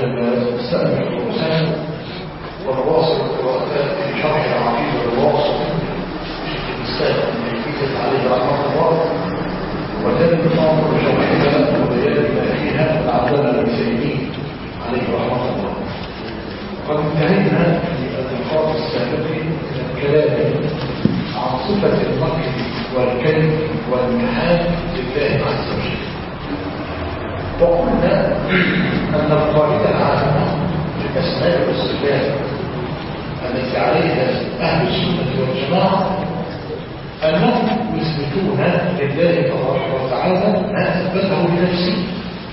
وجل نستأنف الرسالة ونواصل القراءات في شرح العقيدة الواسطة شيخ الإسلام ابن تيمية عليه رحمه الله، وذلك أمر شرحها وبيان ما فيها العلامة ابن تيمية عليه رحمه الله. قد انتهينا في اللقاء السابق من الكلام عن صفة المكر والكذب والمحال لله عز وجل، وقلنا أن القاعدة العامة في الأسماء والصفات التي عليها أهل السنة والجماعة أنهم يثبتون لله تبارك وتعالى ما أثبته لنفسه،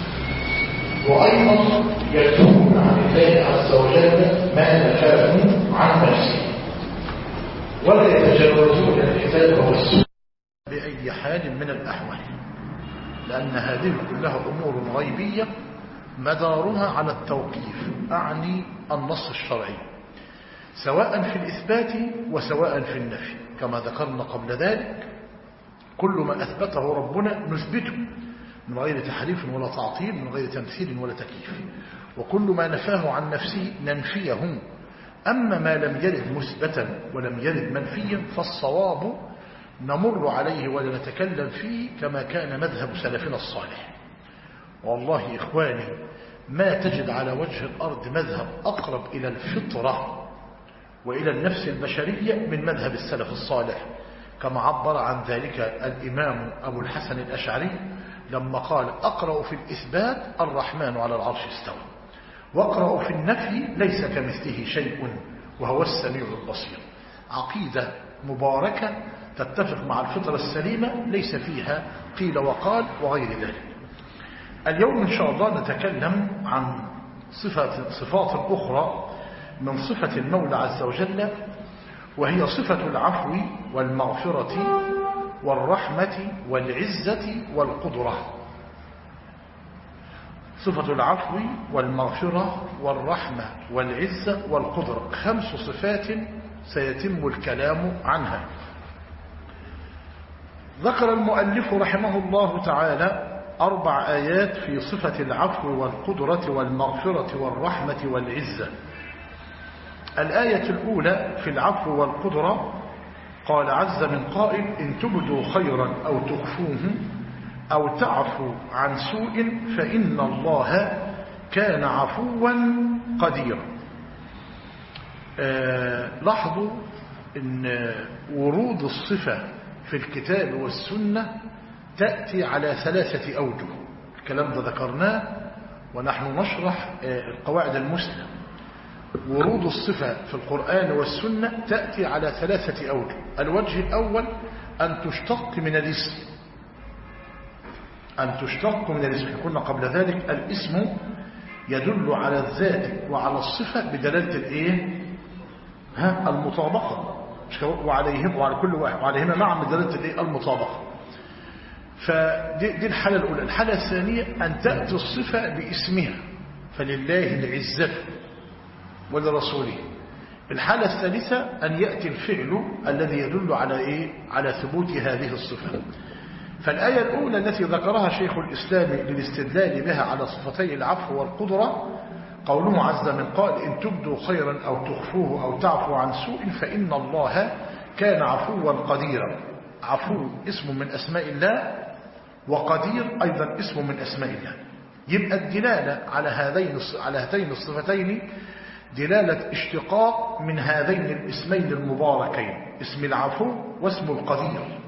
وأيضا يكتمون عن الله عز وجل ما نفاه عن نفسه، ولا يتجاوزون الكتاب والسنة بأي حال من الأحوال، لأن هذه كلها أمور غيبية مدارها على التوقيف، أعني النص الشرعي، سواء في الإثبات وسواء في النفي. كما ذكرنا قبل ذلك كل ما أثبته ربنا نثبته من غير تحريف ولا تعطيل، من غير تمثيل ولا تكييف، وكل ما نفاه عن نفسه ننفيه. أما ما لم يرد مثبتا ولم يرد منفيا فالصواب نمر عليه ولا نتكلم فيه، كما كان مذهب سلفنا الصالح. والله إخواني ما تجد على وجه الأرض مذهب أقرب إلى الفطرة وإلى النفس البشرية من مذهب السلف الصالح، كما عبر عن ذلك الإمام أبو الحسن الأشعري لما قال: أقرأ في الإثبات الرحمن على العرش استوى، وأقرأ في النفي ليس كمثله شيء وهو السميع البصير. عقيدة مباركة تتفق مع الفطرة السليمة، ليس فيها قيل وقال وغير ذلك. اليوم إن شاء الله نتكلم عن صفات أخرى من صفة المولى عز وجل، وهي صفة العفو والمغفرة والرحمة والعزة والقدرة. صفة العفو والمغفرة والرحمة والعزة والقدرة 5 صفات سيتم الكلام عنها. ذكر المؤلف رحمه الله تعالى 4 آيات في صفة العفو والقدرة والمغفرة والرحمة والعزة. الآية الأولى في العفو والقدرة قال عز من قائل: إن تبدوا خيرا أو تخفوه أو تعفو عن سوء فإن الله كان عفوا قديرا. لاحظوا أن ورود الصفة في الكتاب والسنة تأتي على 3 أوجه. الكلام ده ذكرناه ونحن نشرح القواعد المسلم. ورود الصفة في القرآن والسنة تأتي على 3 أوجه. الوجه الأول أن تشتق من الاسم، قلنا قبل ذلك الاسم يدل على الذات وعلى الصفة بدلالة المطابقة، وعلى كل واحد وعليهما معا بدلالة المطابقة. فدي الحالة الأولى. الحالة الثانية أن تأتي الصفة باسمها، فلله العزة ولرسوله. الحالة الثالثة أن يأتي الفعل الذي يدل على ثبوت هذه الصفة. فالآية الأولى التي ذكرها شيخ الإسلام للاستدلال بها على صفتي العفو والقدرة قوله عز من قال: إن تبدوا خيرا أو تخفوه أو تعفو عن سوء فإن الله كان عفوا قديرا. عفو اسم من أسماء الله، وقدير أيضا اسم من أسماء الله. يبقى الدلالة على هاتين الصفتين دلالة اشتقاق من هذين الاسمين المباركين، اسم العفو واسم القدير.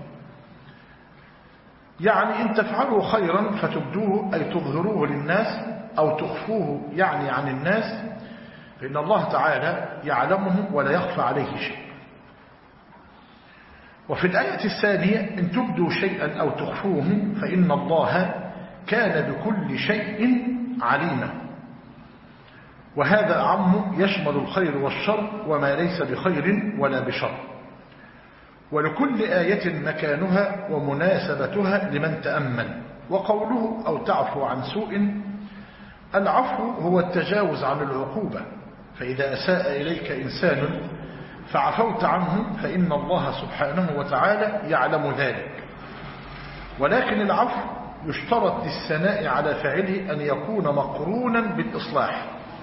يعني إن تفعلوا خيرا فتبدوه أي تظهروه للناس، أو تخفوه يعني عن الناس، فإن الله تعالى يعلمه ولا يخفى عليه شيء. وفي الآية الثانية: إن تبدوا شيئا أو تخفوه فإن الله كان بكل شيء عليما. وهذا أعم يشمل الخير والشر وما ليس بخير ولا بشر. ولكل آية مكانها ومناسبتها لمن تأمل. وقوله أو تعفو عن سوء، العفو هو التجاوز عن العقوبة، فإذا أساء إليك إنسان فعفوت عنه فإن الله سبحانه وتعالى يعلم ذلك. ولكن العفو يشترط للثناء على فاعله أن يكون مقرونا بالإصلاح،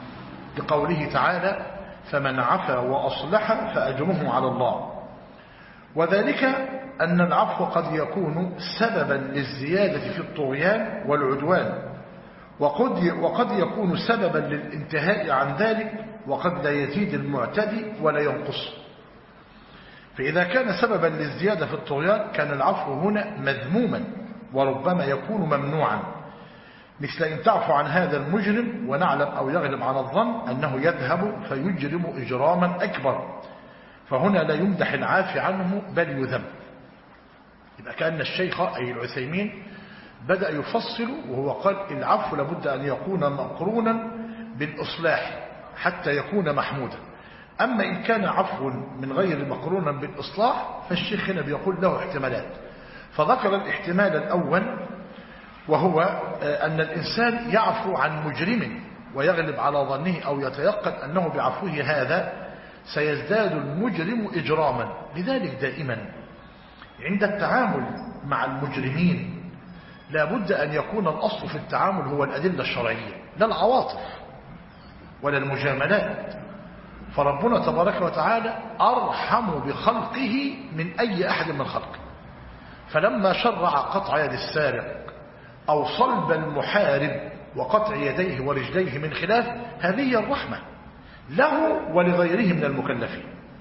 لقوله تعالى فمن عفا وأصلح فأجره على الله. وذلك أن العفو قد يكون سببا للزيادة في الطغيان والعدوان، وقد يكون سببا للانتهاء عن ذلك، وقد لا يزيد المعتدي ولا ينقص. فإذا كان سببا للزيادة في الطغيان كان العفو هنا مذموما وربما يكون ممنوعا، مثل إن تعفو عن هذا المجرم ونعلم أو يغلب على الظن أنه يذهب فيجرم إجراما أكبر، فهنا لا يمدح العافي عنه بل يذم. يبقى كأن الشيخ أي العثيمين بدأ يفصل وهو قال العفو لابد أن يكون مقرونا بالإصلاح حتى يكون محمودا. أما إن كان عفو من غير مقرونا بالإصلاح فالشيخ هنا بيقول له احتمالات، فذكر الاحتمال الأول وهو أن الإنسان يعفو عن مجرم ويغلب على ظنه أو يتيقن أنه بعفوه هذا سيزداد المجرم إجراما. لذلك دائما عند التعامل مع المجرمين لا بد أن يكون الأصل في التعامل هو الأدلة الشرعية لا العواطف ولا المجاملات، فربنا تبارك وتعالى أرحم بخلقه من أي أحد من خلقه، فلما شرع قطع يد السارق أو صلب المحارب وقطع يديه ورجليه من خلاف، هذه الرحمة له ولغيره من المكلفين.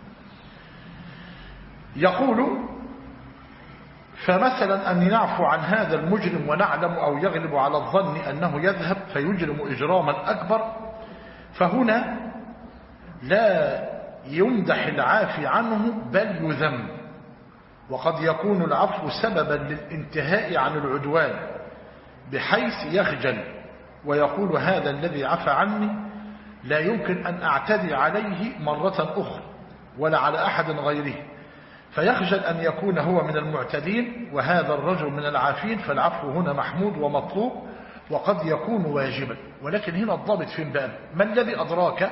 يقول فمثلا أن نعفو عن هذا المجرم ونعلم أو يغلب على الظن أنه يذهب فيجرم إجراما أكبر، فهنا لا يمدح العافي عنه بل يذم. وقد يكون العفو سببا للانتهاء عن العدوان بحيث يخجل ويقول هذا الذي عفى عني لا يمكن أن أعتدي عليه مرة أخرى ولا على أحد غيره، فيخجل أن يكون هو من المعتدين وهذا الرجل من العافين، فالعفو هنا محمود ومطلوب وقد يكون واجبا. ولكن هنا الضابط فين بقى؟ ما الذي أدراك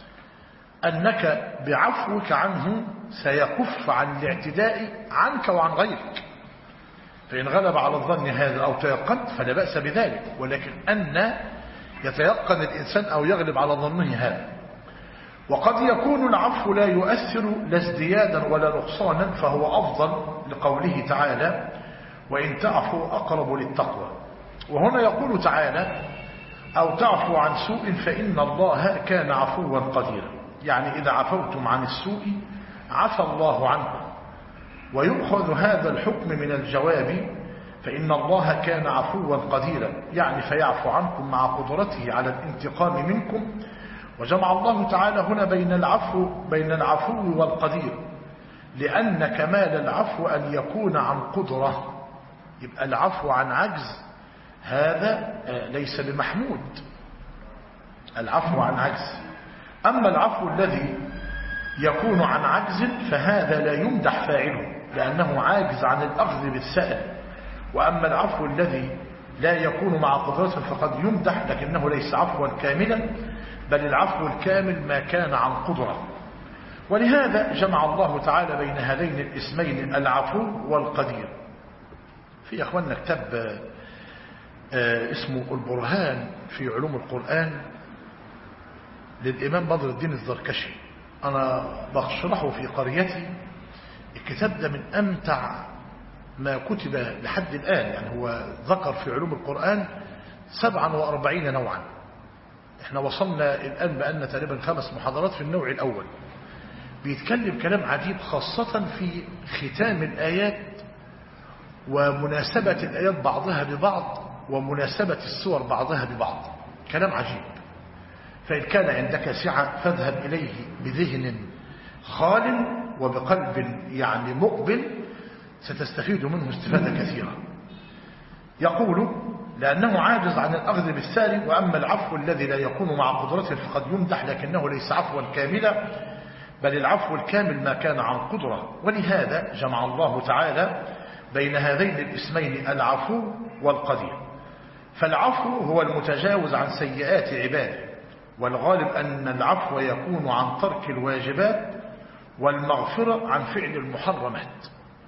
أنك بعفوك عنه سيكف عن الاعتداء عنك وعن غيرك؟ فإن غلب على الظن هذا أو تيقنت فلا بأس بذلك، ولكن أن يتيقن الإنسان أو يغلب على ظنه هذا. وقد يكون العفو لا يؤثر لا ازديادا ولا نقصانا فهو أفضل لقوله تعالى وإن تعفوا أقرب للتقوى. وهنا يقول تعالى أو تعفو عن سوء فإن الله كان عفوا قديرا، يعني إذا عفوتم عن السوء عفى الله عنكم. ويؤخذ هذا الحكم من الجواب فإن الله كان عفوا قديرا، يعني فيعفو عنكم مع قدرته على الانتقام منكم. وجمع الله تعالى هنا بين العفو والقدير، لأن كمال العفو أن يكون عن قدرة، يبقى العفو عن عجز هذا ليس بمحمود، العفو عن عجز. أما العفو الذي يكون عن عجز فهذا لا يمدح فاعله لأنه عاجز عن الأخذ بالسائل. وأما العفو الذي لا يكون مع قدرته فقد يمدح لكنه ليس عفوا كاملا، بل العفو الكامل ما كان عن قدرة. ولهذا جمع الله تعالى بين هذين الاسمين العفو والقدير. في أخواننا كتاب اسمه البرهان في علوم القرآن للإمام بدر الدين الزركشي، أنا بشرحه في قريتي. الكتاب ده من أمتع ما كتب لحد الآن، يعني هو ذكر في علوم القرآن 47 نوعا، احنا وصلنا الآن بأن تقريبا 5 محاضرات في النوع الأول. بيتكلم كلام عجيب خاصة في ختام الآيات ومناسبة الآيات بعضها ببعض ومناسبة السور بعضها ببعض، كلام عجيب. فإن كان عندك سعة فاذهب إليه بذهن خال وبقلب يعني مقبل، ستستفيد منه استفادة كثيرة. يقول لأنه عاجز عن الأخذ بالسالب. وأما العفو الذي لا يكون مع قدرته فقد يمدح لكنه ليس عفوا كاملا، بل العفو الكامل ما كان عن قدرة. ولهذا جمع الله تعالى بين هذين الاسمين العفو والقدير. فالعفو هو المتجاوز عن سيئات عباده، والغالب أن العفو يكون عن ترك الواجبات والمغفرة عن فعل المحرمات.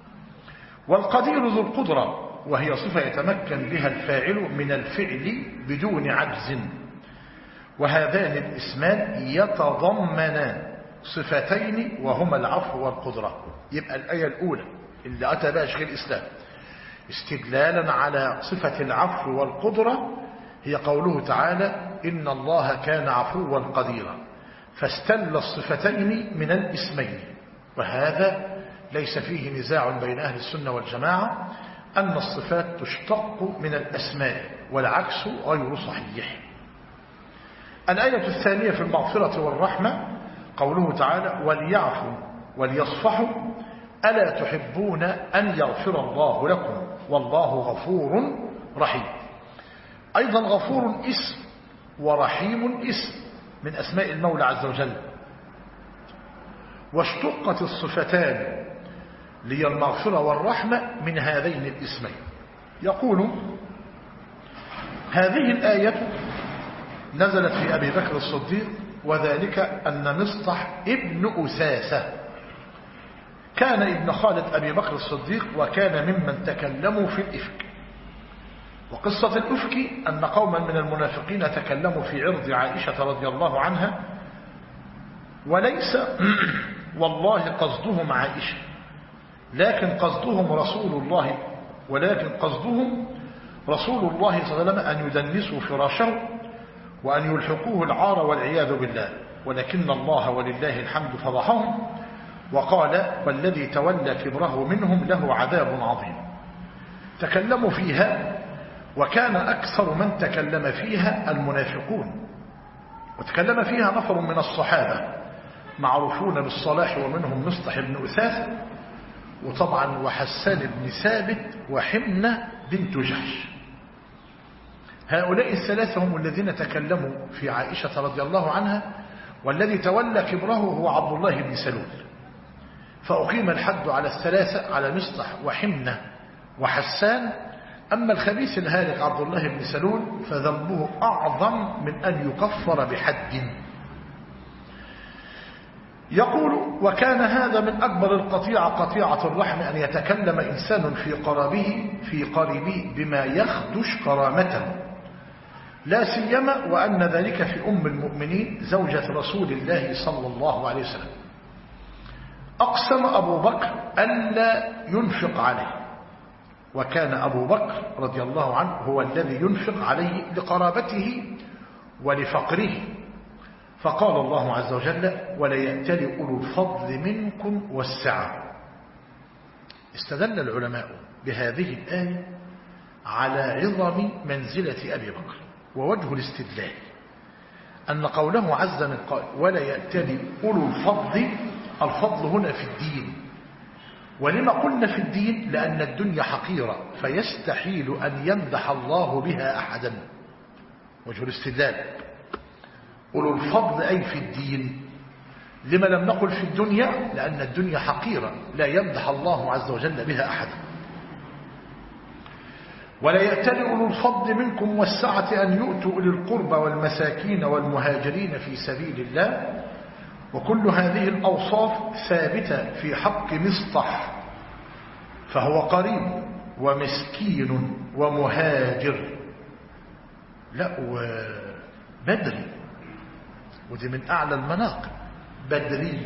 والقدير ذو القدرة، وهي صفة يتمكن بها الفاعل من الفعل بدون عجز. وهذان الاسمان يتضمنان صفتين وهما العفو والقدرة. يبقى الآية الأولى اللي أتى بها شيخ الإسلام استدلالا على صفة العفو والقدرة هي قوله تعالى إن الله كان عفوا قديرا، فاستل الصفتين من الاسمين. وهذا ليس فيه نزاع بين أهل السنة والجماعة أن الصفات تشتق من الأسماء والعكس غير صحيح. الآية الثانية في المغفرة والرحمة قوله تعالى وليعفوا وليصفحوا ألا تحبون أن يغفر الله لكم والله غفور رحيم. أيضا غفور اسم ورحيم اسم من أسماء المولى عز وجل، واشتقت الصفتان لي المغفرة والرحمة من هذين الاسمين. يقول هذه الآية نزلت في أبي بكر الصديق، وذلك أن مصطح ابن أساسة كان ابن خالد أبي بكر الصديق، وكان ممن تكلموا في الإفك. وقصة الإفك أن قوما من المنافقين تكلموا في عرض عائشة رضي الله عنها، وليس والله قصدهم عائشة، لكن قصدهم رسول الله صلى الله عليه وسلم أن يدنسوا فراشه وأن يلحقوه العار والعياذ بالله، ولكن الله ولله الحمد فضحهم وقال والذي تولى كبره منهم له عذاب عظيم. تكلموا فيها، وكان أكثر من تكلم فيها المنافقون، وتكلم فيها نفر من الصحابة معروفون بالصلاح، ومنهم مصطح بن أساسة، وطبعا وحسان بن ثابت وحمنة بنت جحش. هؤلاء الثلاثة هم الذين تكلموا في عائشة رضي الله عنها، والذي تولى كبره هو عبد الله بن سلول، فأقيم الحد على الثلاثة على مصطح وحمنة وحسان. أما الخبيث الهالك عبد الله بن سلول فذنبه أعظم من أن يكفر بحد. يقول وكان هذا من أكبر القطيعة قطيعة الرحم، أن يتكلم إنسان في قريبه بما يخدش كرامته، لا سيما وأن ذلك في أم المؤمنين زوجة رسول الله صلى الله عليه وسلم. أقسم أبو بكر ألا ينفق عليه، وكان أبو بكر رضي الله عنه هو الذي ينفق عليه لقرابته ولفقره، فقال الله عز وجل وليأتل أولو الفضل منكم والسعة. استدل العلماء بهذه الآية على عظم منزلة أبي بكر، ووجه الاستدلال أن قوله عز من قال ولا يأتل أولو الفضل، الفضل هنا في الدين. ولما قلنا في الدين؟ لأن الدنيا حقيرة فيستحيل أن يمدح الله بها أحدا. وجه الاستدلال أولو الفضل أي في الدين. لما لم نقل في الدنيا؟ لأن الدنيا حقيرة لا يمدح الله عز وجل بها أحدا. ولا يأتل أولو الفضل منكم والسعة أن يؤتوا أولي القربى والمساكين والمهاجرين في سبيل الله. وكل هذه الأوصاف ثابتة في حق مصطح، فهو قريب ومسكين ومهاجر، لا وبدري، ودي من أعلى المناقب، بدري.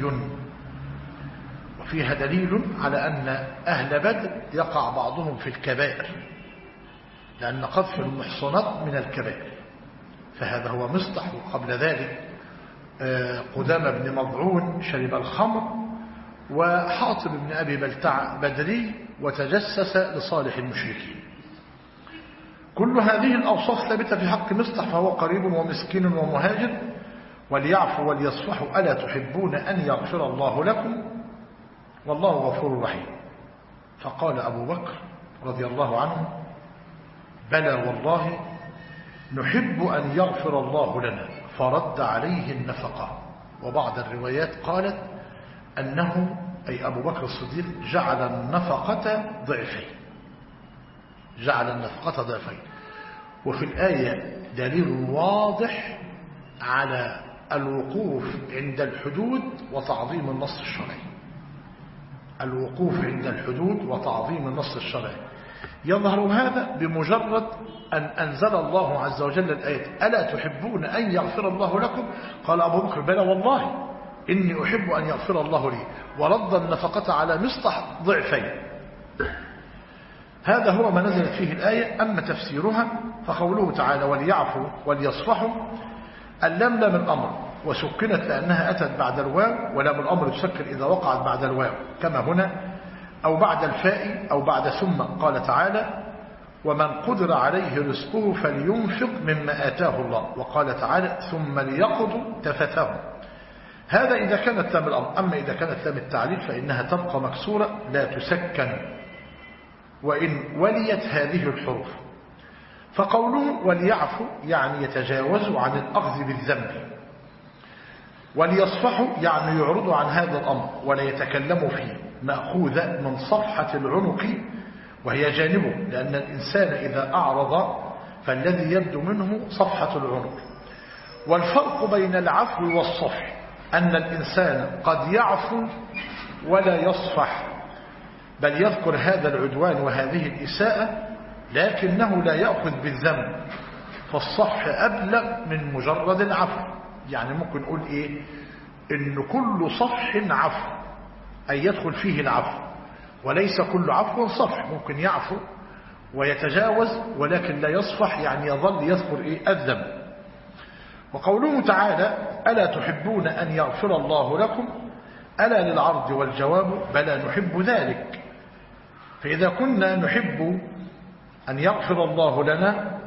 وفيها دليل على أن أهل بدر يقع بعضهم في الكبائر، لأن قذف المحصنات من الكبائر، فهذا هو مصطح. وقبل ذلك قدامة بن مضعون شرب الخمر، وحاطب بن أبي بلتع بدري وتجسس لصالح المشركين. كل هذه الأوصاف ثابتة في حق مصطح، فهو قريب ومسكين ومهاجر. وليعفوا وليصفحوا ألا تحبون أن يغفر الله لكم والله غفور رحيم. فقال أبو بكر رضي الله عنه بلى والله نحب أن يغفر الله لنا، فرد عليه النفقة. وبعض الروايات قالت أنه أي أبو بكر الصديق جعل النفقة ضعفين، جعل النفقة ضعفين. وفي الآية دليل واضح على الوقوف عند الحدود وتعظيم النص الشرعي. الوقوف عند الحدود وتعظيم النص الشرعي، يظهر هذا بمجرد أن أنزل الله عز وجل الآية ألا تحبون أن يغفر الله لكم؟ قال أبو بكر بلى والله إني أحب أن يغفر الله لي، ورد النفقة على مصطح ضعفين. هذا هو ما نزلت فيه الآية. أما تفسيرها فقوله تعالى وليعفوا وليصفحوا، اللام لام الأمر وسكنت لأنها أتت بعد الواو، ولام الأمر تسكن إذا وقعت بعد الواو كما هنا، أو بعد الفاء أو بعد ثم. قال تعالى ومن قدر عليه رزقه فلينفق مما آتاه الله، وقال تعالى ثم ليقضوا تفثهم. هذا إذا كانت لام الأمر. أما إذا كانت لام التعليل فإنها تبقى مكسورة لا تسكن وإن وليت هذه الحروف. فقوله وليعفوا يعني يتجاوزوا عن الأخذ بالذنب، وليصفحوا يعني يعرضوا عن هذا الأمر ولا يتكلموا فيه، مأخوذة من صفحة العنق وهي جانبه، لأن الإنسان إذا أعرض فالذي يبدو منه صفحة العنق. والفرق بين العفو والصفح أن الإنسان قد يعفو ولا يصفح، بل يذكر هذا العدوان وهذه الإساءة لكنه لا يأخذ بالذنب، فالصفح أبلغ من مجرد العفو. يعني ممكن نقول إيه؟ إن كل صفح عفو أي يدخل فيه العفو، وليس كل عفو صفح. ممكن يعفو ويتجاوز ولكن لا يصفح، يعني يظل يذكر إيه؟ الذنب. وقوله تعالى ألا تحبون أن يغفر الله لكم، ألا للعرض والجواب بلى نحب ذلك. فإذا كنا نحب أن يغفر الله لنا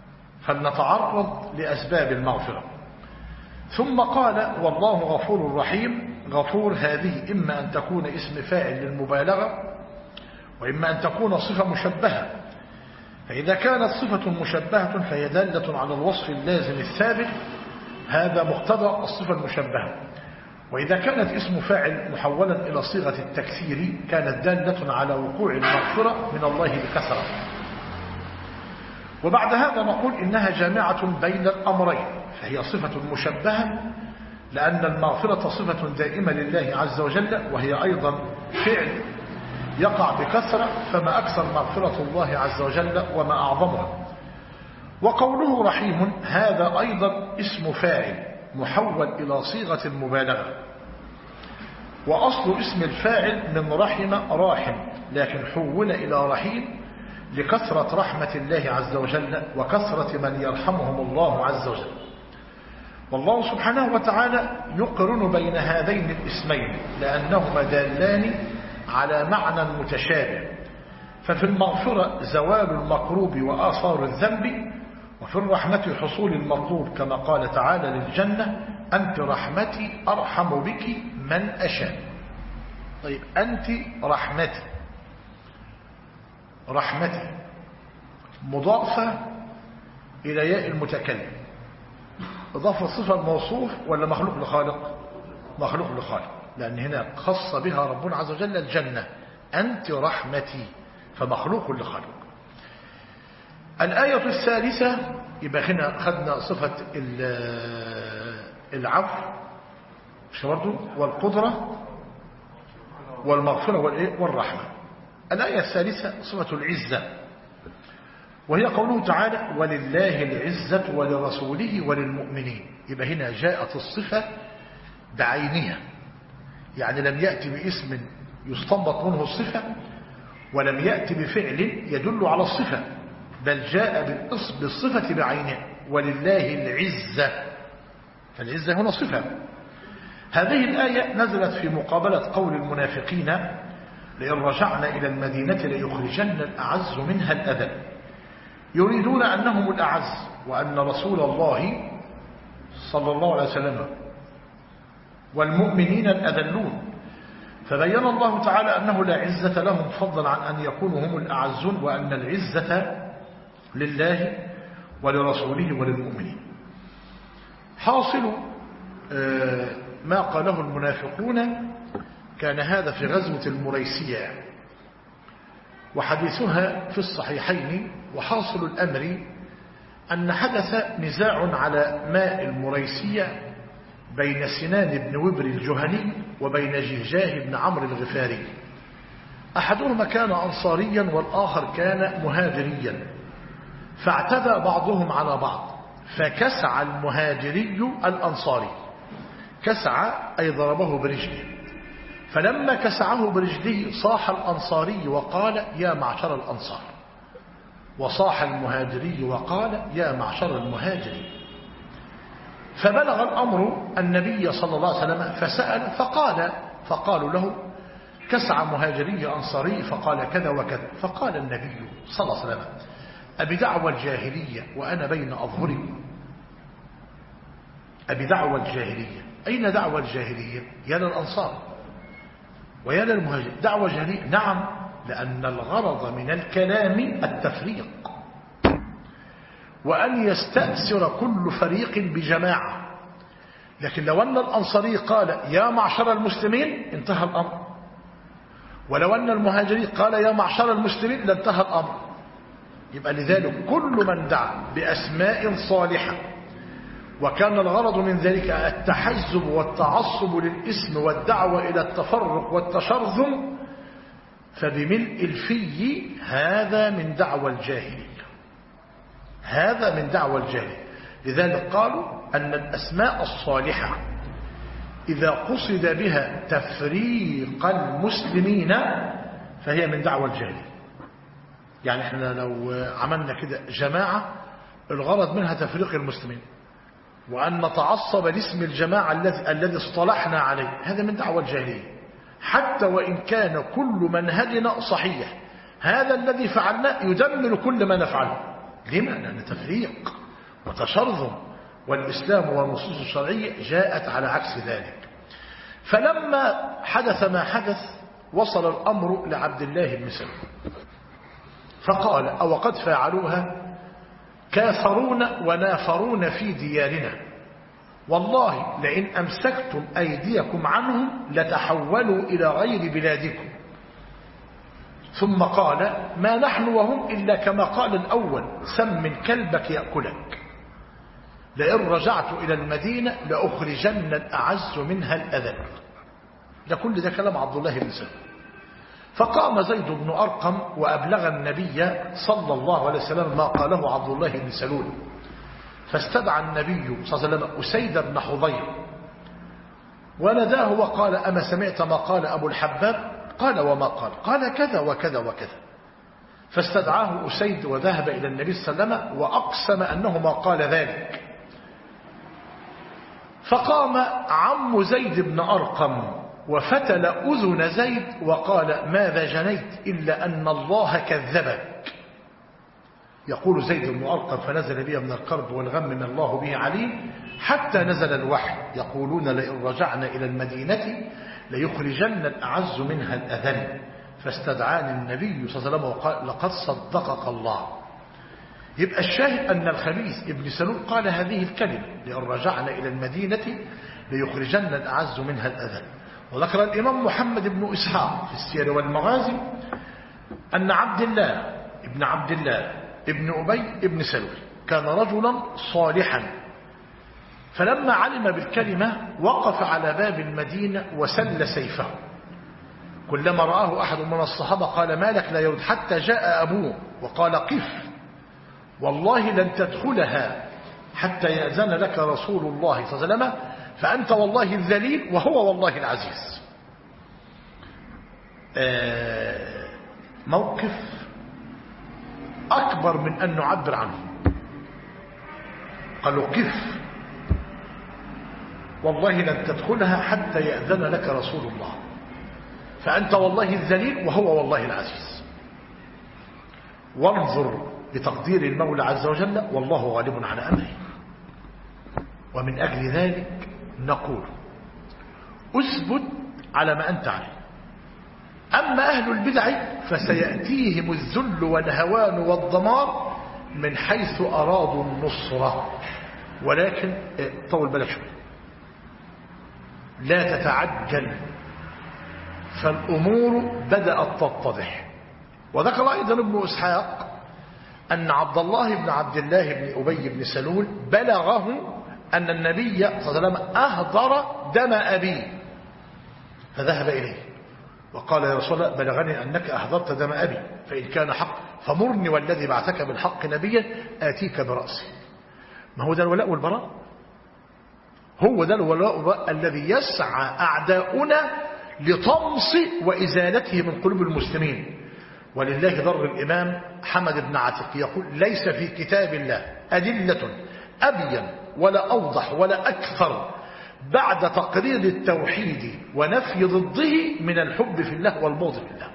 فلنتعرض لأسباب المغفرة. ثم قال والله غفور رحيم. غفور هذه إما أن تكون اسم فاعل للمبالغة وإما أن تكون صفة مشبهة. فإذا كانت صفة مشبهة فهي دالة على الوصف اللازم الثابت، هذا مقتضى الصفة المشبهة. وإذا كانت اسم فاعل محولا إلى صيغة التكثير كانت دالة على وقوع المغفرة من الله بكثرة. وبعد هذا نقول إنها جامعة بين الأمرين، فهي صفة مشبهة لأن المغفرة صفة دائمة لله عز وجل، وهي أيضا فعل يقع بكثرة، فما أكثر مغفرة الله عز وجل وما أعظمها. وقوله رحيم هذا أيضا اسم فاعل محول إلى صيغة المبالغة، وأصل اسم الفاعل من رحم راحم، لكن حول إلى رحيم لكثرة رحمة الله عز وجل وكثرة من يرحمهم الله عز وجل. والله سبحانه وتعالى يقرن بين هذين الاسمين لأنهما دالان على معنى متشابه. ففي المغفرة زوال المقروب وآثار الذنب، وفي الرحمة حصول المطلوب، كما قال تعالى للجنة أنت رحمتي أرحم بك من أشاء. طيب أنت رحمتي، رحمتي مضافة إلى ياء المتكلم، إضافة صفة الموصوف ولا مخلوق لخالق؟ مخلوق لخالق، لأن هنا خص بها ربنا عز وجل الجنة أنت رحمتي، فمخلوق لخالق. الآية الثالثة يبقى هنا خدنا صفة العفو والقدرة والمغفرة والرحمة. الآية الثالثة صفة العزة، وهي قوله تعالى ولله العزة ولرسوله وللمؤمنين. يبقى هنا جاءت الصفة بعينها، يعني لم يأتي باسم يستنبط منه الصفة، ولم يأتي بفعل يدل على الصفة، بل جاء بالصفة بعينها ولله العزة، فالعزة هنا صفة. هذه الآية نزلت في مقابلة قول المنافقين لئن رجعنا إلى المدينة ليخرجن الأعز منها الأذل، يريدون أنهم الأعز وأن رسول الله صلى الله عليه وسلم والمؤمنين الأذلون، فبين الله تعالى أنه لا عزة لهم فضلا عن أن يكونوا هم الأعزون، وأن العزة لله ولرسوله وللمؤمنين. حاصل ما قاله المنافقون كان هذا في غزوة المريسية، وحديثها في الصحيحين. وحاصل الأمر أن حدث نزاع على ماء المريسية بين سنان بن وبر الجهني وبين جهجاه بن عمرو الغفاري، أحدهما كان أنصاريا والآخر كان مهاجريا، فاعتدى بعضهم على بعض، فكسع المهاجري الأنصاري، كسع أي ضربه برجله، فلما كسعه برجله صاح الأنصاري وقال يا معشر الأنصار، وصاح المهاجري وقال يا معشر المهاجرين. فبلغ الأمر النبي صلى الله عليه وسلم فسأل فقالوا له كسع مهاجري أنصاري فقال كذا وكذا، فقال النبي صلى الله عليه وسلم أبي دعوى الجاهلية وأنا بين أظهركم؟ أبي دعوى الجاهلية، أين دعوى الجاهلية؟ يا للأنصار ويا للمهاجر. دعوى الجاهلية نعم، لأن الغرض من الكلام التفريق، وأن يستأثر كل فريق بجماعة. لكن لو أن الأنصاري قال يا معشر المسلمين انتهى الأمر، ولو أن المهاجرين قال يا معشر المسلمين لانتهى الأمر. يبقى لذلك كل من دعا بأسماء صالحة وكان الغرض من ذلك التحزب والتعصب للاسم والدعوة إلى التفرق والتشرذم فبملء الفي هذا من دعوى الجاهلية، هذا من دعوى الجاهلية. لذلك قالوا أن الأسماء الصالحة إذا قصد بها تفريق المسلمين فهي من دعوى الجاهلية. يعني احنا لو عملنا كده جماعة الغرض منها تفريق المسلمين، وأن نتعصب لاسم الجماعة الذي اصطلحنا عليه، هذا من دعوى الجاهلية. حتى وإن كان كل منهجنا صحيح، هذا الذي فعلناه يدمر كل ما نفعله. لما؟ لأن تفريق وتشرذم، والإسلام والنصوص الشرعية جاءت على عكس ذلك. فلما حدث ما حدث وصل الأمر لعبد الله بن سلول فقال أو قد فعلوها كاثرون ونافرون في ديارنا، والله لئن أمسكتم أيديكم عنهم لتحولوا إلى غير بلادكم. ثم قال ما نحن وهم إلا كما قال الأول سم كلبك يأكلك، لئن رجعت إلى المدينة لأخرجن الأعز منها الأذل. ده كل ده كلام عبد الله بن سلول. فقام زيد بن أرقم وأبلغ النبي صلى الله عليه وسلم ما قاله عبد الله بن سلول، فاستدعى النبي صلى الله عليه وسلم أسيد بن حضير ونداه وقال أما سمعت ما قال أبو الحباب؟ قال وما قال؟ قال كذا وكذا وكذا. فاستدعاه أسيد وذهب إلى النبي صلى الله عليه وسلم وأقسم أنه ما قال ذلك. فقام عم زيد بن أرقم وفتل أذن زيد وقال ماذا جنيت إلا أن الله كذبك. يقول زيد بن أرقم فنزل بي من الكرب والغم من الله به عليم حتى نزل الوحي يقولون لئن رجعنا إلى المدينة ليخرجن الأعز منها الأذل. فاستدعاني النبي صلى الله عليه وسلم وقال لقد صدقك الله. يبقى الشاهد أن الخبيث ابن سلول قال هذه الكلمة لئن رجعنا إلى المدينة ليخرجن الأعز منها الأذل. وذكر الإمام محمد بن إسحاق في السير والمغازي أن عبد الله ابن أبي ابن سلول كان رجلا صالحا، فلما علم بالكلمة وقف على باب المدينة وسل سيفه. كلما رآه أحد من الصحابة قال ما لك لا يرد، حتى جاء أبوه وقال قف والله لن تدخلها حتى يأذن لك رسول الله صلى الله عليه وسلم فأنت والله الذليل وهو والله العزيز. موقف أكبر من أن نعبر عنه. قالوا قف والله لن تدخلها حتى يأذن لك رسول الله فأنت والله الذليل وهو والله العزيز. وانظر بتقدير المولى عز وجل والله غالب على أمره. ومن أجل ذلك نقول أثبت على ما أنت عليه. أما أهل البدع فسيأتيهم الذل والهوان والضمار من حيث أرادوا النصرة، ولكن طول بالك شوي لا تتعجل، فالأمور بدأت تتضح. وذكر أيضا ابن إسحاق أن عبد الله بن أبي بن سلول بلغه أن النبي صلى الله عليه وسلم أهدر دم أبيه فذهب إليه وقال يا رسول الله بلغني أنك أهدرت دم أبي فإن كان حق فمرني والذي بعثك بالحق نبيا آتيك برأسي. ما هو ده الولاء والبراء؟ هو ده الولاء والبراء الذي يسعى أعداؤنا لطمس وإزالته من قلوب المسلمين. ولله ضر الإمام حمد بن عتيق يقول ليس في كتاب الله أدلة أبين ولا أوضح ولا أكثر بعد تقرير التوحيد ونفي ضده من الحب في الله والبغض في الله.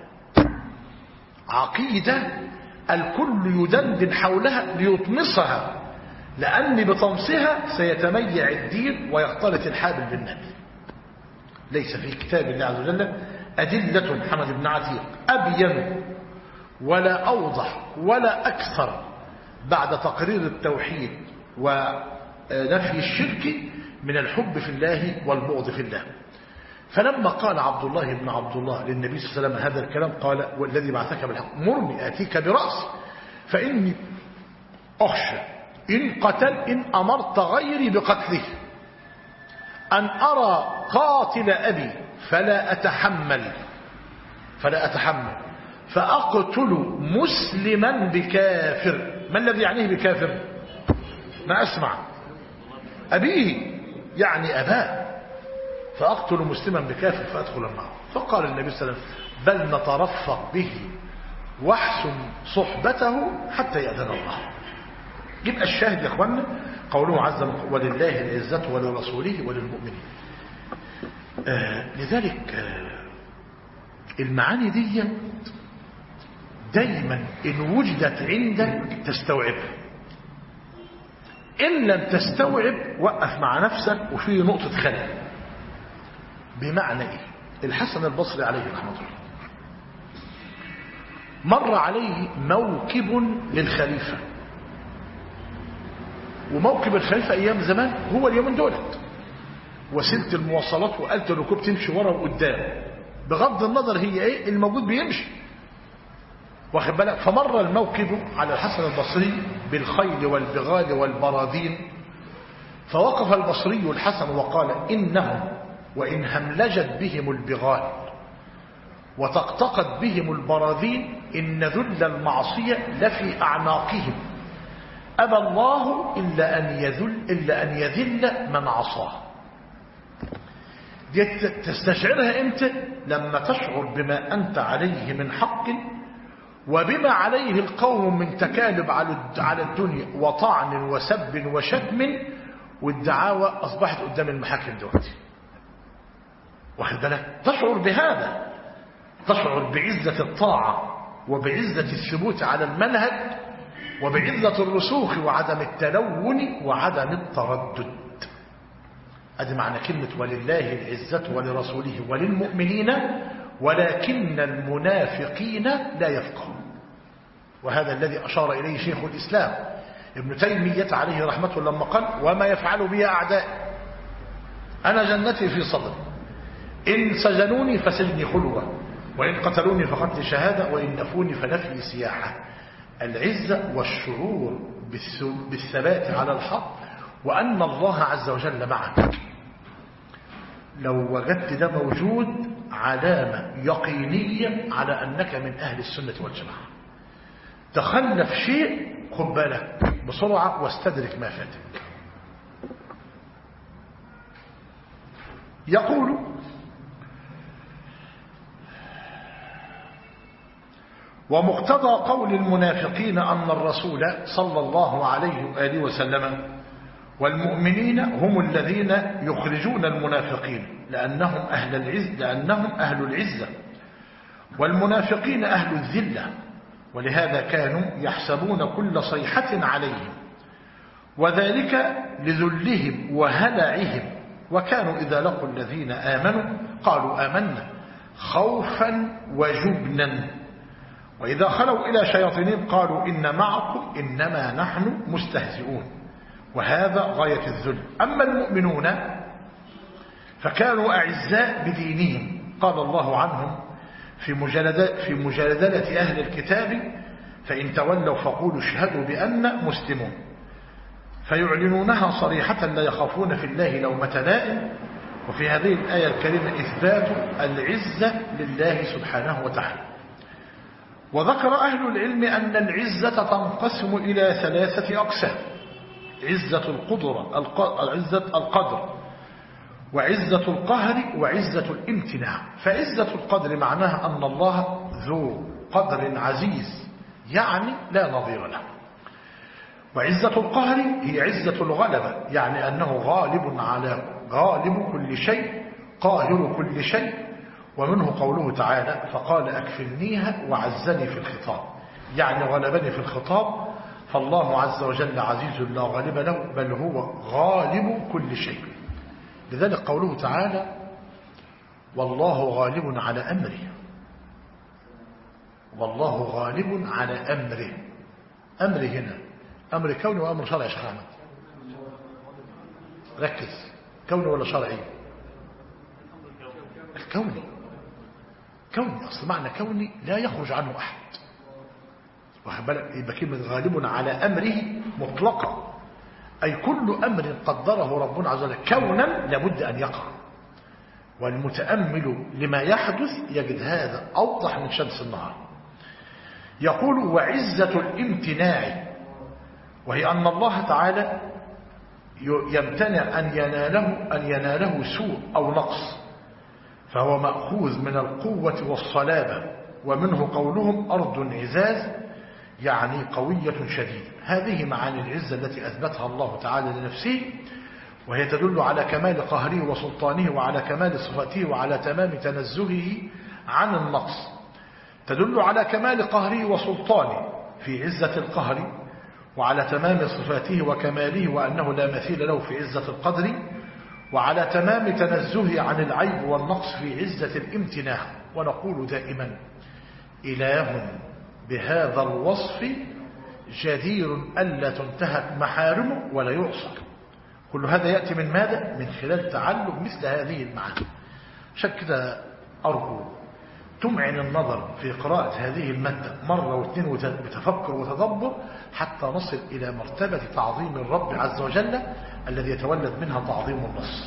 عقيدة الكل يدندن حولها ليطمسها، لأن بطمسها سيتميع الدين ويختلط الحابل بالنابل. ليس في كتاب الله عز وجل أدلة حمد بن عتيق أبين ولا أوضح ولا أكثر بعد تقرير التوحيد ونفي الشرك من الحب في الله والبغض في الله. فلما قال عبد الله بن عبد الله للنبي صلى الله عليه وسلم هذا الكلام قال والذي بعثك بالحق مرني آتيك برأسي فإني أخشى إن أمرت غيري بقتله أن أرى قاتل أبي فلا أتحمل فأقتل مسلما بكافر. ما الذي يعنيه بكافر؟ ما أسمع أبيه يعني أباه. فأقتل مسلما بكافر فأدخل النار. فقال النبي صلى الله عليه وسلم بل نترفق به واحسن صحبته حتى يأذن الله. يبقى الشاهد يا اخوانا قوله عز وجل ولله العزة ولرسوله وللمؤمنين. لذلك المعاني دي دايما إن وجدت عندك تستوعبها، إن لم تستوعب وقف مع نفسك وفي نقطة خلل. بمعنى إيه؟ الحسن البصري عليه رحمة الله مر عليه موكب للخليفة، وموكب الخليفة أيام زمان هو اليومين دولت وسيلة المواصلات وآلة الركوب تمشي ورا وقدام بغض النظر هي إيه الموجود بيمشي، واخد بالك. فمر الموكب على الحسن البصري بالخيل والبغال والبراذين، فوقف البصري الحسن وقال إنهم وإن هملجت بهم البغال وتقطقت بهم البراذين إن ذل المعصية لفي أعناقهم أبى الله إلا أن يذل من عصاه. دي تستشعرها أنت لما تشعر بما أنت عليه من حق وبما عليه القوم من تكالب على الدنيا وطعن وسب وشتم، والدعاوى أصبحت قدام المحاكم دلوقتي، واخد بالك. تشعر بهذا، تشعر بعزة الطاعة وبعزة الثبوت على المنهج وبعزة الرسوخ وعدم التلون وعدم التردد. هذا معنى كلمة ولله العزة ولرسوله وللمؤمنين ولكن المنافقين لا يفقهون. وهذا الذي أشار إليه شيخ الإسلام ابن تيمية عليه رحمة الله لما قال وما يفعل بي أعدائي أنا جنتي في صدري إن سجنوني فسجني خلوة وإن قتلوني فقتل شهادة وإن نفوني فنفي سياحة. العزة والشعور بالثبات على الحق وأن الله عز وجل معك. لو وجدت ده موجود علامة يقينية على أنك من أهل السنة والجماعة. تخلف شيء خد بالك بسرعة واستدرك ما فاتك. يقول ومقتضى قول المنافقين أن الرسول صلى الله عليه وآله وسلم والمؤمنين هم الذين يخرجون المنافقين لأنهم أهل العزة والمنافقين أهل الذلة، ولهذا كانوا يحسبون كل صيحة عليهم وذلك لذلهم وهلعهم، وكانوا إذا لقوا الذين آمنوا قالوا آمنا خوفا وجبنا، وإذا خلوا إلى شياطينهم قالوا إن معكم إنما نحن مستهزئون، وهذا غاية الذل. أما المؤمنون فكانوا أعزاء بدينهم، قال الله عنهم في مجادلة أهل الكتاب فإن تولوا فقولوا اشهدوا بأننا مسلمون، فيعلنونها صريحة لا يخافون في الله لومة لائم وفي هذه الآية الكريمة إثبات العزة لله سبحانه وتعالى. وذكر أهل العلم أن العزة تنقسم إلى 3 أقسام: عزة القدرة، عزة القدر، وعزة القهر، وعزة الامتناع. فعزة القدر معناها أن الله ذو قدر عزيز، يعني لا نظير له. وعزة القهر هي عزة الغلبة، يعني أنه غالب كل شيء، قاهر كل شيء. ومنه قوله تعالى: فقال أكفلنيها وعزني في الخطاب، يعني غلبني في الخطاب. فالله عز وجل عزيز لا غالب له، بل هو غالب كل شيء. لذلك قوله تعالى: والله غالب على أمره. والله غالب على أمره. أمره هنا أمر كوني وأمر شرعي. يا شيخ أحمد ركز، كوني ولا شرعي؟ الكوني. كوني، أصل معنى كوني لا يخرج عنه أحد. يبقى كلمة غالب على أمره مطلقة، أي كل أمر قدره ربنا عز وجل كونا لابد أن يقع. والمتأمل لما يحدث يجد هذا أوضح من شمس النهار. يقول: وعزة الامتناع، وهي أن الله تعالى يمتنع أن يناله سوء أو نقص، فهو مأخوذ من القوة والصلابة. ومنه قولهم: أرض عزاز، يعني قوية شديدة. هذه معاني العزة التي أثبتها الله تعالى لنفسه، وهي تدل على كمال قهره وسلطانه، وعلى كمال صفاته، وعلى تمام تنزهه عن النقص. تدل على كمال قهره وسلطانه في عزة القهر، وعلى تمام صفاته وكماله، وأنه لا مثيل له في عزة القدر، وعلى تمام تنزهه عن العيب والنقص في عزة الامتناع. ونقول دائما: إله بهذا الوصف جدير ألا تنتهك محارمه ولا يعصى. كل هذا يأتي من ماذا؟ من خلال تعلم مثل هذه المعاني. عشان كده أرجو تمعن النظر في قراءة هذه المادة مرة واثنين وتفكر وتدبر، حتى نصل إلى مرتبة تعظيم الرب عز وجل الذي يتولد منها تعظيم النص.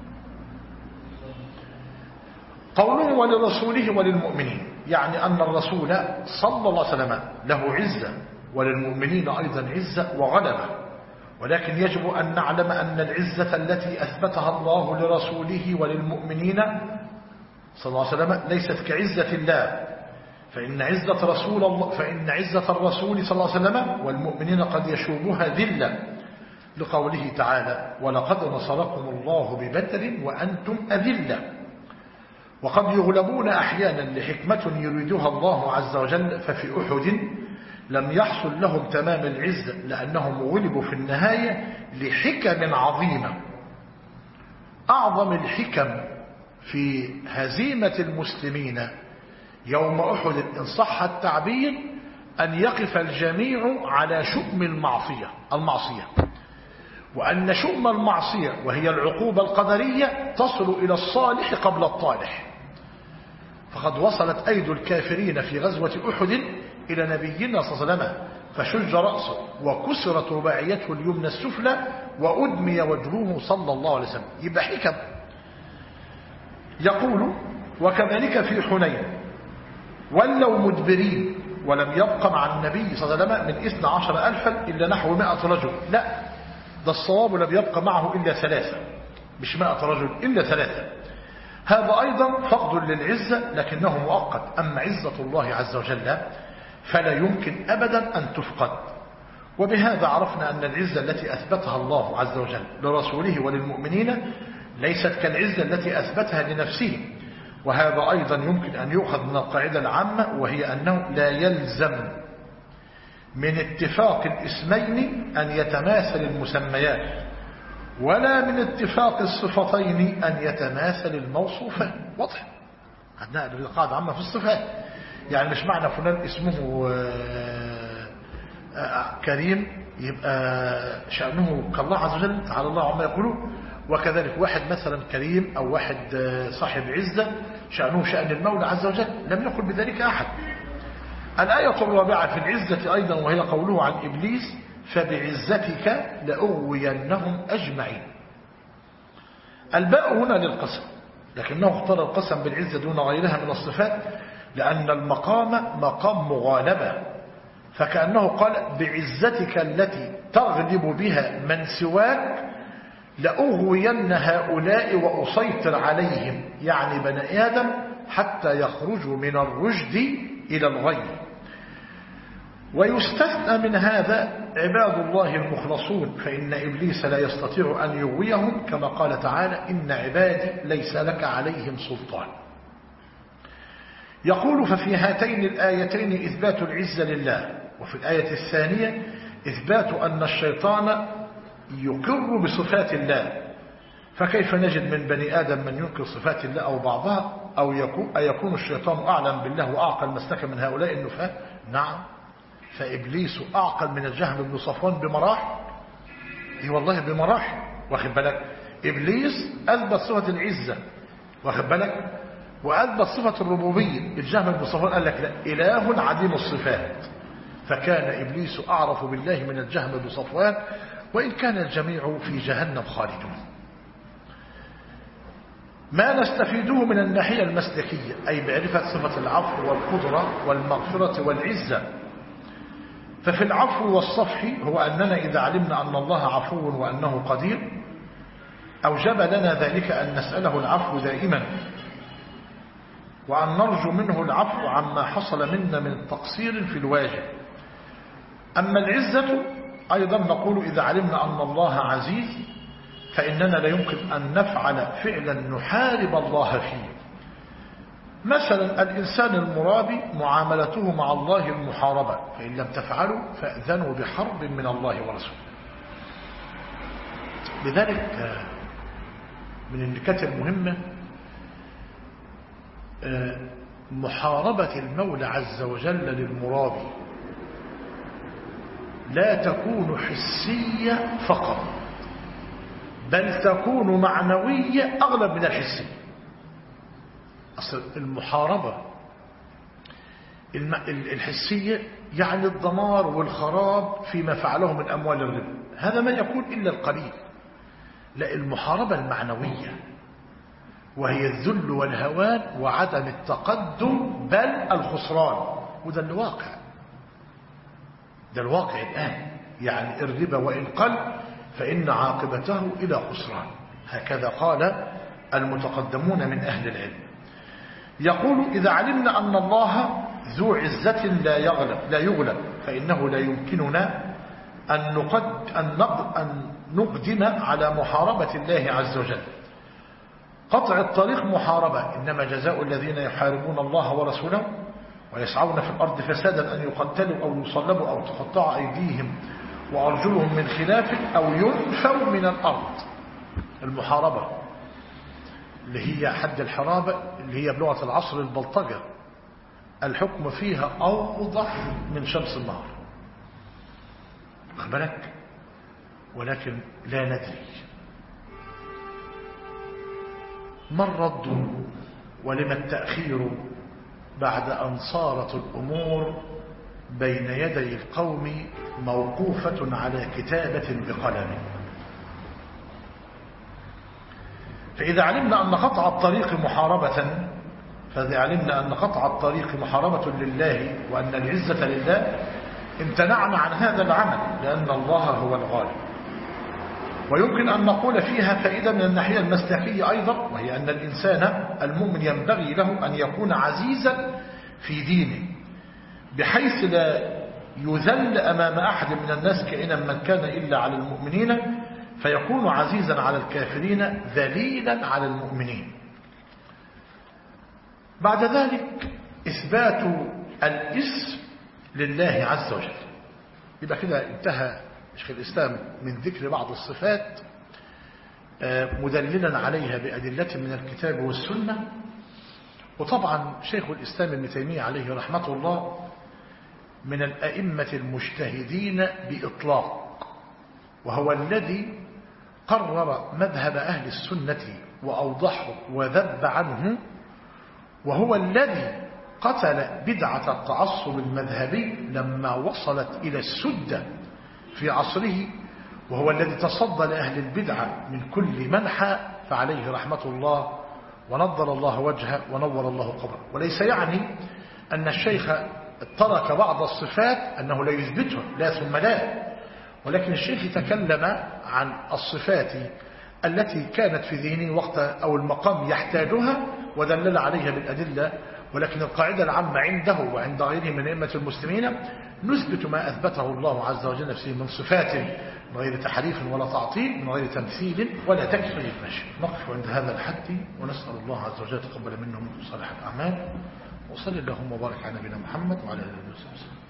قوله: ولرسوله وللمؤمنين، يعني أن الرسول صلى الله عليه وسلم له عزة، وللمؤمنين أيضا عزة وغلبة. ولكن يجب أن نعلم أن العزة التي أثبتها الله لرسوله وللمؤمنين صلى الله عليه وسلم ليست كعزة الله، فإن عزة الرسول صلى الله عليه وسلم والمؤمنين قد يشوبها ذلة، لقوله تعالى: ولقد نصركم الله ببدر وأنتم أذلة. وقد يغلبون أحيانا لحكمة يريدها الله عز وجل، ففي أحد لم يحصل لهم تمام العزة لأنهم غلبوا في النهاية لحكم عظيمة. أعظم الحكم في هزيمة المسلمين يوم أحد إن صح التعبير أن يقف الجميع على شؤم المعصية، وأن شؤم المعصية وهي العقوبة القدرية تصل إلى الصالح قبل الطالح. فقد وصلت أيدي الكافرين في غزوة أحد إلى نبينا صلى الله عليه وسلم، فشج رأسه وكسرت رباعيته اليمنى السفلى وأدمي وجهه صلى الله عليه وسلم. يبقى حكم. يقول: وكذلك في حنين ولوا مدبرين، ولم يبق مع النبي صلى الله عليه وسلم من 12,000 إلا نحو 100 رجل. لا، ده الصواب لم يبق معه إلا 3، مش 100 رجل إلا 3. هذا أيضا فقد للعزة لكنه مؤقت. أما عزة الله عز وجل فلا يمكن أبدا أن تفقد. وبهذا عرفنا أن العزة التي أثبتها الله عز وجل لرسوله وللمؤمنين ليست كالعزة التي أثبتها لنفسه. وهذا أيضا يمكن أن يؤخذ من القاعدة العامة، وهي أنه لا يلزم من اتفاق الاسمين أن يتماثل المسميات، ولا من اتفاق الصفتين أن يتماثل الموصوفان. واضح؟ عندنا قاعدة عامة في الصفات. يعني مش معنى فلان اسمه كريم يبقى شأنه كالله عز وجل تعالى الله عما يقولون. وكذلك واحد مثلا كريم أو واحد صاحب عزة شأنه شأن المولى عز وجل، لم يقل بذلك أحد. الآية الرابعة في العزة أيضا، وهي قوله عن إبليس: فبعزتك لأغوينهم أجمعين. الباء هنا للقسم، لكنه اختار القسم بالعزة دون غيرها من الصفات لأن المقام مقام مغالبة، فكأنه قال بعزتك التي تغلب بها من سواك لأغوين هؤلاء وأسيطر عليهم، يعني بني آدم، حتى يخرجوا من الرشد إلى الغي. ويستثنى من هذا عباد الله المخلصون، فإن إبليس لا يستطيع أن يغويهم، كما قال تعالى إن عبادي ليس لك عليهم سلطان. يقول ففي هاتين الآيتين إثبات العزة لله، وفي الآية الثانية إثبات أن الشيطان يقر بصفات الله. فكيف نجد من بني آدم من ينكر صفات الله أو بعضها؟ أو يكون الشيطان أعلم بالله وأعقل مسلكا من هؤلاء النفاة؟ نعم، فإبليس أعقل من الجهم بن صفوان بمراحل. والله بمراحل، واخد بالك؟ إبليس أثبت صفة العزة، واخد بالك؟ وأثبت صفة الربوبية. الجهم بن صفوان قال لك لا، إله عديم الصفات. فكان إبليس أعرف بالله من الجهم بن صفوان، وإن كان الجميع في جهنم خالدون. ما نستفيده من الناحية المسلكية، أي معرفة صفة العفو والقدرة والمغفرة والعزة. ففي العفو والصفح هو أننا إذا علمنا أن الله عفو وأنه قدير أوجب لنا ذلك أن نسأله العفو دائما، وأن نرجو منه العفو عما حصل منا من تقصير في الواجب. أما العزة أيضا نقول إذا علمنا أن الله عزيز فإننا لا يمكن أن نفعل فعلا نحارب الله فيه. مثلا الإنسان المرابي معاملته مع الله المحاربة، فإن لم تفعلوا فأذنوا بحرب من الله ورسوله. لذلك من النكات المهمة محاربة المولى عز وجل للمرابي لا تكون حسية فقط، بل تكون معنوية أغلب من الحسية. أصل المحاربة الحسية يعني الدمار والخراب فيما فعله من أموال الربا، هذا ما يكون إلا القليل. لا، المحاربة المعنوية وهي الذل والهوان وعدم التقدم بل الخسران، وده الواقع، ده الواقع الآن. يعني الربا وإن قل فإن عاقبته إلى خسران، هكذا قال المتقدمون من أهل العلم. يقول إذا علمنا أن الله ذو عزة لا يغلب فإنه لا يمكننا أن نقدم على محاربة الله عز وجل. قطع الطريق محاربة، إنما جزاء الذين يحاربون الله ورسوله ويسعون في الأرض فسادا أن يقتلوا أو يصلبوا أو تقطع أيديهم وأرجلهم من خلاف أو ينفوا من الأرض. المحاربة اللي هي حد الحرابة، اللي هي بلغة العصر البلطجة، الحكم فيها أوضح من شمس النهار، أخبرك، ولكن لا ندري ما الرد ولما التأخير بعد أن صارت الأمور بين يدي القوم موقوفة على كتابة بقلم. فإذا علمنا أن قطع الطريق محاربة لله وأن العزة لله امتنعنا عن هذا العمل لأن الله هو الغالب. ويمكن أن نقول فيها فائدة من الناحية المسلكية أيضا، وهي أن الإنسان المؤمن ينبغي له أن يكون عزيزا في دينه بحيث لا يذل أمام أحد من الناس كائنا من كان إلا على المؤمنين، فيكون عزيزا على الكافرين ذليلا على المؤمنين. بعد ذلك إثبات الاسم لله عز وجل. يبقى كده انتهى شيخ الإسلام من ذكر بعض الصفات مدللا عليها بأدلة من الكتاب والسنة. وطبعا شيخ الإسلام ابن تيمية عليه رحمة الله من الأئمة المجتهدين بإطلاق، وهو الذي قرر مذهب أهل السنة وأوضحه وذب عنه، وهو الذي قتل بدعة التعصب المذهبي لما وصلت إلى السدة في عصره، وهو الذي تصدى لأهل البدعة من كل منحى فعليه رحمة الله ونضر الله وجهه ونور الله قبره. وليس يعني أن الشيخ ترك بعض الصفات أنه لا يثبتها، لا ثم لا، ولكن الشيخ تكلم عن الصفات التي كانت في ذهنه وقت أو المقام يحتاجها ودلل عليها بالأدلة. ولكن القاعدة العامة عنده وعند غيره من أئمة المسلمين نثبت ما أثبته الله عز وجل نفسه من صفات من غير تحريف ولا تعطيل، من غير تمثيل ولا تكفير. ماشي، نقف عند هذا الحد ونسأل الله عز وجل يتقبل منهم صالح الأعمال. وصلى اللهم وبارك على نبينا محمد وعلى آله وصحبه وسلم.